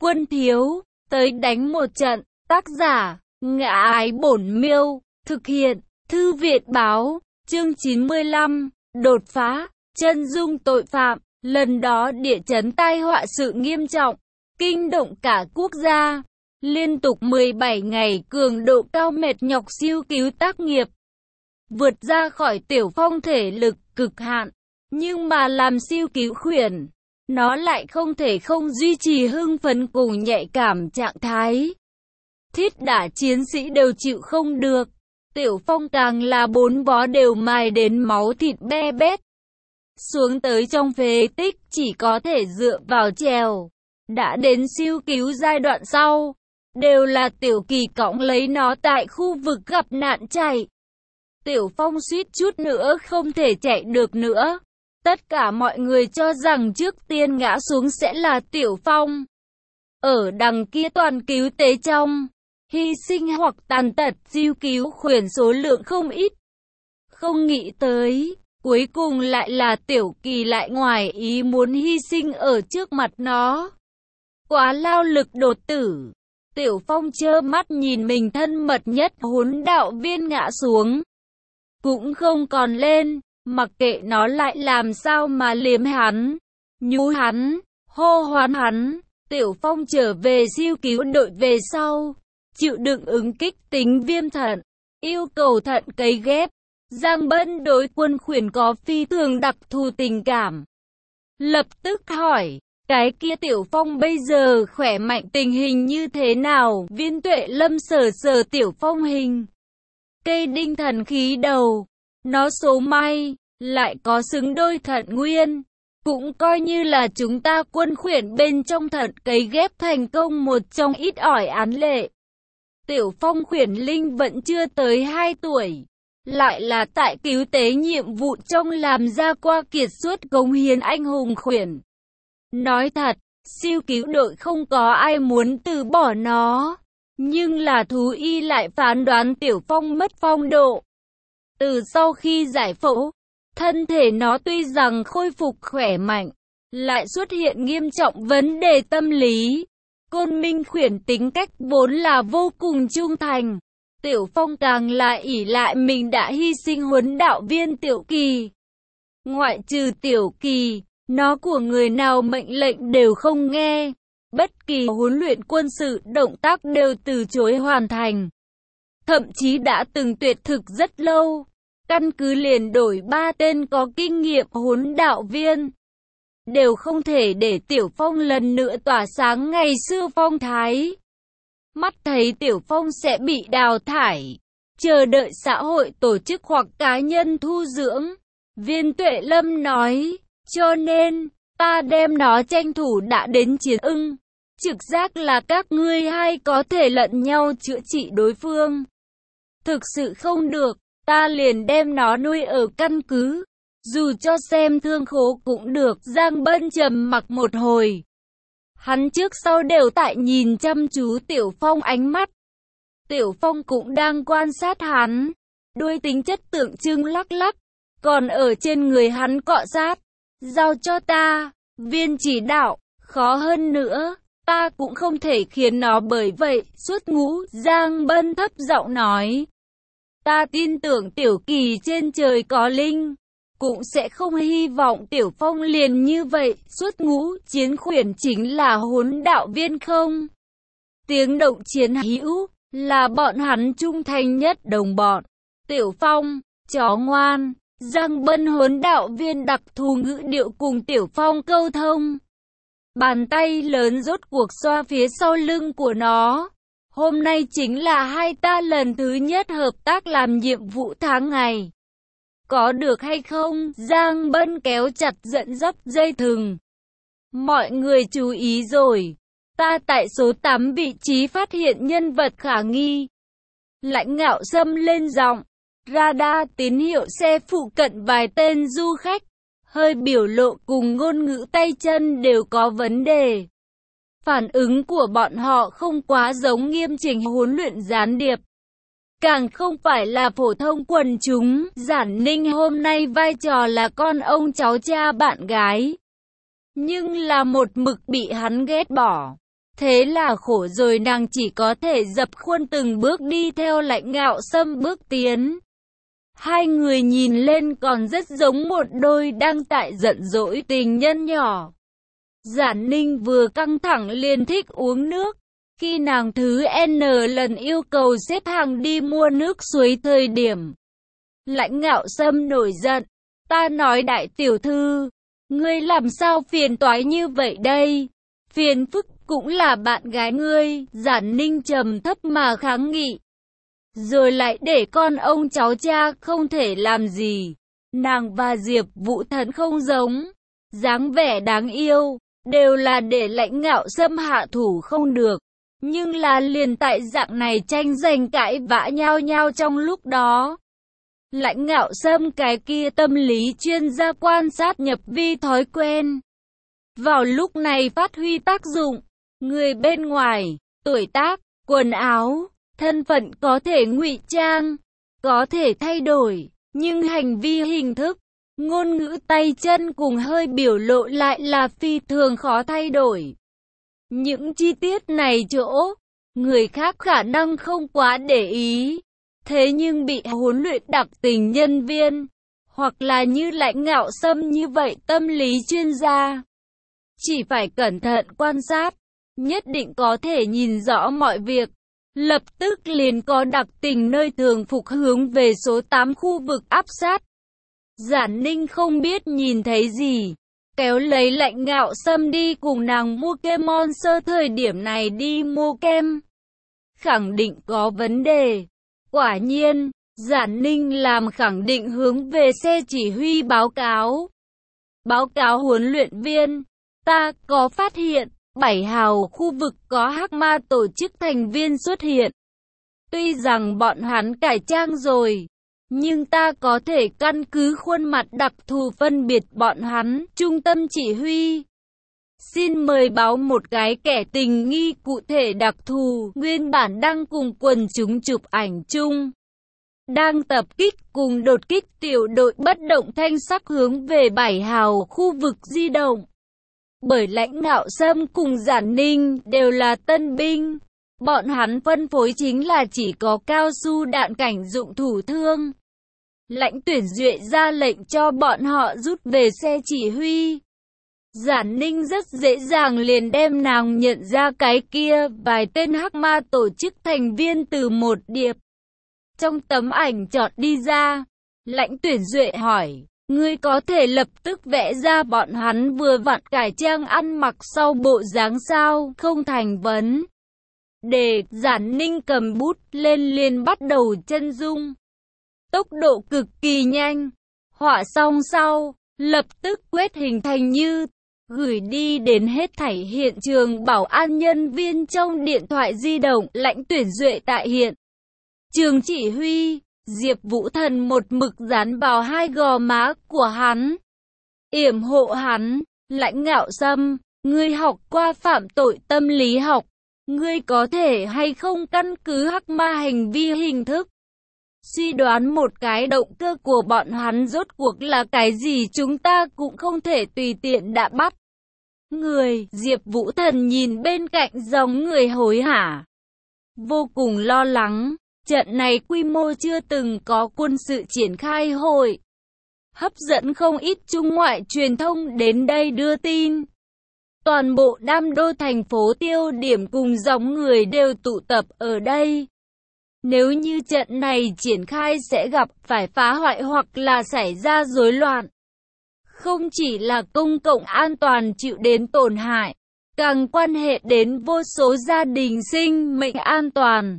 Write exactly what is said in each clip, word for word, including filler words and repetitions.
Quân thiếu, tới đánh một trận. Tác giả, Ngã Ái Bổn Miêu. Thực hiện, Thư viện báo. Chương chín mươi lăm, đột phá, chân dung tội phạm. Lần đó địa chấn tai họa sự nghiêm trọng, kinh động cả quốc gia. Liên tục mười bảy ngày cường độ cao mệt nhọc siêu cứu tác nghiệp. Vượt ra khỏi Tiểu Phong thể lực cực hạn. Nhưng mà làm siêu cứu khuyển, nó lại không thể không duy trì hưng phấn cùng nhạy cảm trạng thái. Thiết đả chiến sĩ đều chịu không được. Tiểu Phong càng là bốn vó đều mài đến máu thịt be bét. Xuống tới trong phế tích chỉ có thể dựa vào trèo. Đã đến siêu cứu giai đoạn sau, đều là Tiểu Kỳ cõng lấy nó tại khu vực gặp nạn chạy. Tiểu Phong suýt chút nữa không thể chạy được nữa. Tất cả mọi người cho rằng trước tiên ngã xuống sẽ là Tiểu Phong. Ở đằng kia toàn cứu tế trong, hy sinh hoặc tàn tật siêu cứu khuyển số lượng không ít. Không nghĩ tới, cuối cùng lại là Tiểu Kỳ lại ngoài ý muốn hy sinh ở trước mặt nó. Quá lao lực đột tử. Tiểu Phong trơ mắt nhìn mình thân mật nhất huấn đạo viên ngã xuống. Cũng không còn lên, mặc kệ nó lại làm sao mà liếm hắn, nhú hắn, hô hoán hắn. Tiểu Phong trở về siêu cứu đội về sau, chịu đựng ứng kích tính viêm thận, yêu cầu thận cấy ghép. Giang Bân đối quân khuyển có phi thường đặc thù tình cảm. Lập tức hỏi, cái kia Tiểu Phong bây giờ khỏe mạnh tình hình như thế nào? Viên Tuệ Lâm sờ sờ Tiểu Phong hình cây đinh thần khí đầu. Nó số may, lại có xứng đôi thận nguyên. Cũng coi như là chúng ta quân khuyển bên trong thận cấy ghép thành công một trong ít ỏi án lệ. Tiểu Phong khuyển linh vẫn chưa tới hai tuổi. Lại là tại cứu tế nhiệm vụ trong làm ra qua kiệt xuất cống hiến anh hùng khuyển. Nói thật, siêu cứu đội không có ai muốn từ bỏ nó. Nhưng là thú y lại phán đoán Tiểu Phong mất phong độ. Từ sau khi giải phẫu, thân thể nó tuy rằng khôi phục khỏe mạnh, lại xuất hiện nghiêm trọng vấn đề tâm lý. Côn Minh khuyển tính cách vốn là vô cùng trung thành. Tiểu Phong càng là ỷ lại mình đã hy sinh huấn đạo viên Tiểu Kỳ. Ngoại trừ Tiểu Kỳ, nó của người nào mệnh lệnh đều không nghe. Bất kỳ huấn luyện quân sự động tác đều từ chối hoàn thành. Thậm chí đã từng tuyệt thực rất lâu. Căn cứ liền đổi ba tên có kinh nghiệm huấn đạo viên. Đều không thể để Tiểu Phong lần nữa tỏa sáng ngày xưa phong thái. Mắt thấy Tiểu Phong sẽ bị đào thải, chờ đợi xã hội tổ chức hoặc cá nhân thu dưỡng. Viên Tuệ Lâm nói, cho nên, ta đem nó tranh thủ đã đến chiến ưng. Trực giác là các ngươi hai có thể lẫn nhau chữa trị đối phương. Thực sự không được, ta liền đem nó nuôi ở căn cứ. Dù cho xem thương khố cũng được. Giang Bân trầm mặc một hồi. Hắn trước sau đều tại nhìn chăm chú Tiểu Phong ánh mắt. Tiểu Phong cũng đang quan sát hắn. Đuôi tính chất tượng trưng lắc lắc. Còn ở trên người hắn cọ sát. Giao cho ta, viên chỉ đạo, khó hơn nữa. Ta cũng không thể khiến nó bởi vậy xuất ngũ. Giang Bân thấp giọng nói. Ta tin tưởng Tiểu Kỳ trên trời có linh. Cũng sẽ không hy vọng Tiểu Phong liền như vậy xuất ngũ. Chiến khuyển chính là huấn đạo viên không? Tiếng động chiến hữu là bọn hắn trung thành nhất đồng bọn. Tiểu Phong, chó ngoan. Giang Bân huấn đạo viên đặc thù ngữ điệu cùng Tiểu Phong câu thông. Bàn tay lớn rốt cuộc xoa phía sau lưng của nó. Hôm nay chính là hai ta lần thứ nhất hợp tác làm nhiệm vụ tháng ngày. Có được hay không? Giang Bân kéo chặt dẫn dấp dây thừng. Mọi người chú ý rồi. Ta tại số tám vị trí phát hiện nhân vật khả nghi. Lãnh Ngạo Sâm lên giọng. Radar tín hiệu xe phụ cận vài tên du khách. Hơi biểu lộ cùng ngôn ngữ tay chân đều có vấn đề. Phản ứng của bọn họ không quá giống nghiêm chỉnh huấn luyện gián điệp. Càng không phải là phổ thông quần chúng. Giản Ninh hôm nay vai trò là con ông cháu cha bạn gái. Nhưng là một mực bị hắn ghét bỏ. Thế là khổ rồi, nàng chỉ có thể dập khuôn từng bước đi theo Lãnh Ngạo Sâm bước tiến. Hai người nhìn lên còn rất giống một đôi đang tại giận dỗi tình nhân nhỏ. Giản Ninh vừa căng thẳng liền thích uống nước. Khi nàng thứ N lần yêu cầu xếp hàng đi mua nước suối thời điểm, Lãnh Ngạo Sâm nổi giận. Ta nói đại tiểu thư, ngươi làm sao phiền toái như vậy đây? Phiền phức cũng là bạn gái ngươi. Giản Ninh trầm thấp mà kháng nghị. Rồi lại để con ông cháu cha không thể làm gì. Nàng và Diệp Vũ Thần không giống. Dáng vẻ đáng yêu, đều là để Lãnh Ngạo Sâm hạ thủ không được. Nhưng là liền tại dạng này tranh giành cãi vã nhau nhau trong lúc đó. Lãnh Ngạo Sâm cái kia tâm lý chuyên gia quan sát nhập vi thói quen. Vào lúc này phát huy tác dụng. Người bên ngoài, tuổi tác, quần áo, thân phận có thể ngụy trang, có thể thay đổi, nhưng hành vi hình thức, ngôn ngữ tay chân cùng hơi biểu lộ lại là phi thường khó thay đổi. Những chi tiết này chỗ, người khác khả năng không quá để ý, thế nhưng bị huấn luyện đặc tình nhân viên, hoặc là như Lãnh Ngạo Sâm như vậy tâm lý chuyên gia, chỉ phải cẩn thận quan sát, nhất định có thể nhìn rõ mọi việc. Lập tức liền có đặc tình nơi thường phục hướng về số tám khu vực áp sát. Giản Ninh không biết nhìn thấy gì, kéo lấy Lãnh Ngạo Sâm đi cùng nàng mua kem Monster. Thời điểm này đi mua kem, khẳng định có vấn đề. Quả nhiên, Giản Ninh làm khẳng định hướng về xe chỉ huy báo cáo. Báo cáo huấn luyện viên, ta có phát hiện, bảy hào khu vực có hắc ma tổ chức thành viên xuất hiện. Tuy rằng bọn hắn cải trang rồi, nhưng ta có thể căn cứ khuôn mặt đặc thù phân biệt bọn hắn. Trung tâm chỉ huy, xin mời báo một cái kẻ tình nghi cụ thể đặc thù. Nguyên bản đang cùng quần chúng chụp ảnh chung, đang tập kích cùng đột kích tiểu đội bất động thanh sắc hướng về bảy hào khu vực di động. Bởi Lãnh Ngạo Sâm cùng Giản Ninh đều là tân binh, bọn hắn phân phối chính là chỉ có cao su đạn cảnh dụng thủ thương. Lãnh Tuyển Duệ ra lệnh cho bọn họ rút về xe chỉ huy. Giản Ninh rất dễ dàng liền đem nàng nhận ra cái kia vài tên hắc ma tổ chức thành viên từ một điệp. Trong tấm ảnh chọn đi ra, Lãnh Tuyển Duệ hỏi, ngươi có thể lập tức vẽ ra bọn hắn vừa vặn cải trang ăn mặc sau bộ dáng sao? Không thành vấn đề. Giản Ninh cầm bút lên liền bắt đầu chân dung. Tốc độ cực kỳ nhanh. Họa xong sau, lập tức quét hình thành như, gửi đi đến hết thảy hiện trường bảo an nhân viên trong điện thoại di động. Lãnh Tuyển Duệ tại hiện trường chỉ huy. Diệp Vũ Thần một mực dán vào hai gò má của hắn, yểm hộ hắn. Lãnh Ngạo Sâm, ngươi học qua phạm tội tâm lý học, ngươi có thể hay không căn cứ hắc ma hành vi hình thức, suy đoán một cái động cơ của bọn hắn rốt cuộc là cái gì? Chúng ta cũng không thể tùy tiện đã bắt người. Diệp Vũ Thần nhìn bên cạnh dòng người hối hả, vô cùng lo lắng. Trận này quy mô chưa từng có quân sự triển khai hội, hấp dẫn không ít trung ngoại truyền thông đến đây đưa tin. Toàn bộ Đam Đô thành phố tiêu điểm cùng dòng người đều tụ tập ở đây. Nếu như trận này triển khai sẽ gặp phải phá hoại hoặc là xảy ra rối loạn. Không chỉ là công cộng an toàn chịu đến tổn hại, càng quan hệ đến vô số gia đình sinh mệnh an toàn.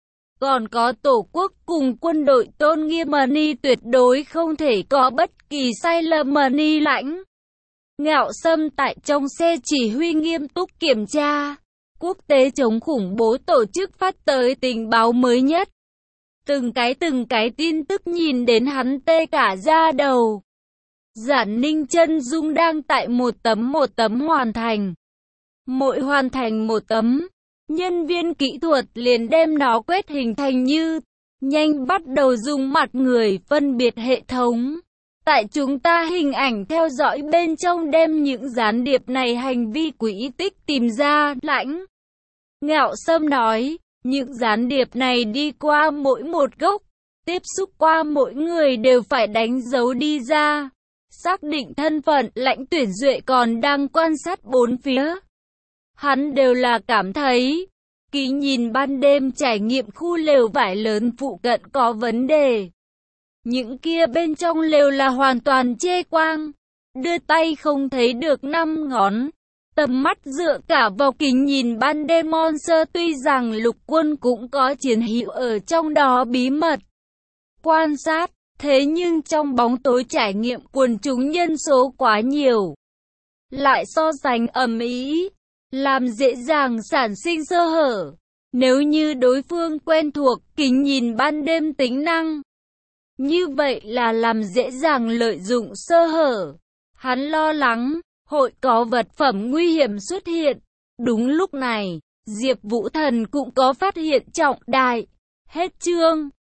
Còn có tổ quốc cùng quân đội tôn nghiêm ni tuyệt đối không thể có bất kỳ sai lầm ni. Lãnh Ngạo Sâm tại trong xe chỉ huy nghiêm túc kiểm tra. Quốc tế chống khủng bố tổ chức phát tới tình báo mới nhất. Từng cái từng cái tin tức nhìn đến hắn tê cả da đầu. Giản Ninh chân dung đang tại một tấm một tấm hoàn thành. Mỗi hoàn thành một tấm, nhân viên kỹ thuật liền đem nó quét hình thành như, nhanh bắt đầu dùng mặt người phân biệt hệ thống. Tại chúng ta hình ảnh theo dõi bên trong đem những gián điệp này hành vi quỹ tích tìm ra. Lãnh Ngạo Sâm nói, những gián điệp này đi qua mỗi một gốc, tiếp xúc qua mỗi người đều phải đánh dấu đi ra. Xác định thân phận, Lãnh Tuyển Duệ còn đang quan sát bốn phía. Hắn đều là cảm thấy, kỳ nhìn ban đêm trải nghiệm khu lều vải lớn phụ cận có vấn đề. Những kia bên trong lều là hoàn toàn chê quang, đưa tay không thấy được năm ngón. Tầm mắt dựa cả vào kính nhìn ban đêm monster, tuy rằng lục quân cũng có chiến hữu ở trong đó bí mật quan sát, thế nhưng trong bóng tối trải nghiệm quần chúng nhân số quá nhiều, lại so sánh ầm ĩ, làm dễ dàng sản sinh sơ hở. Nếu như đối phương quen thuộc kính nhìn ban đêm tính năng, như vậy là làm dễ dàng lợi dụng sơ hở. Hắn lo lắng hội có vật phẩm nguy hiểm xuất hiện. Đúng lúc này, Diệp Vũ Thần cũng có phát hiện trọng đại. Hết chương.